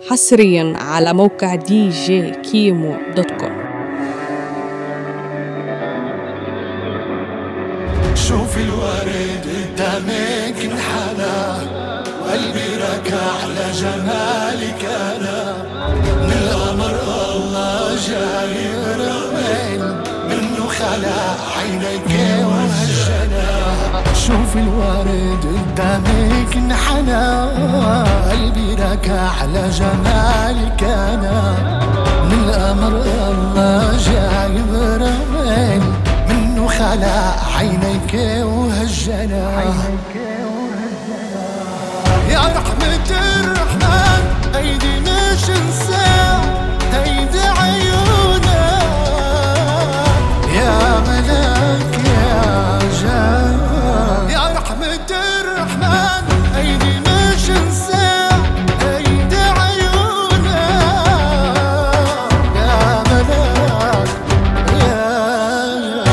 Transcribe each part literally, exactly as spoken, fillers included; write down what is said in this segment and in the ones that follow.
حصريا على موقع دي جي كيمو دوت كوم. شوف الورد قدامك انحنى وقلبي ركع على جمالك انا، من القمر الله جاي يرمين منه خلق عينيك وهالجنى. شوف الورد قدامك انحنى قلبي ركع على جمالك انا، من القمر الله جاي يرمين منه خلق عينيك وهالجنى. يا رحمة الرحمن ايدي مش انسان ايدي عيونك، يا ملاك يا جان. يا رحمة الرحمن ايدي مش انسان ايدي عيونك، يا ملاك يا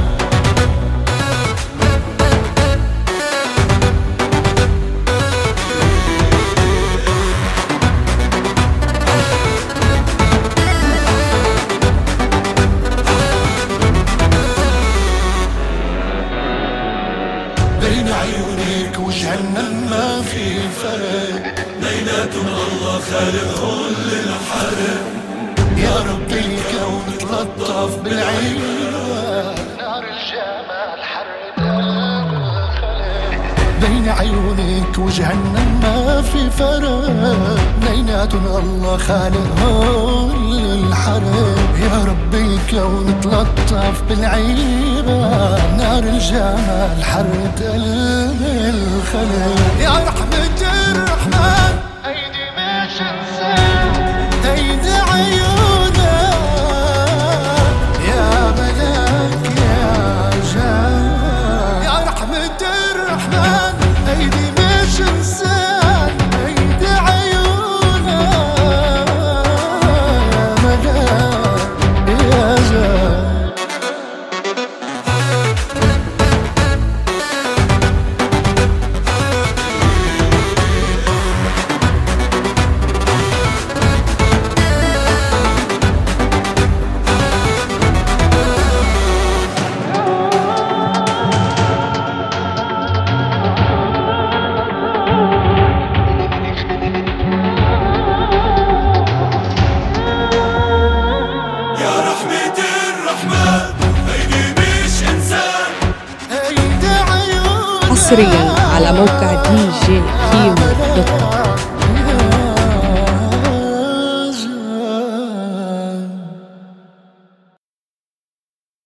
بين عيونك وجهنم ما في فرق، ليلاتهم الله خالقهم للحرق. يا ربي الكون تلطف بالعين، نار الجمال حرق الخلق. بين عيونك وجهنم ما في فرق، ليلاتهم الله خالقهم للحرق. يا ربي الكون تلطف بالعيبة، نار الجمال حرت قلب الخلق. يا رحمة الرحمن ايدي مش انسان ايدي عيونك، يا ملاك يا جان. يا رحمة الرحمن ايدي مش انسان ايدي عيونك، يا ملاك يا جان. حصريا على موقع دي جي كيمو.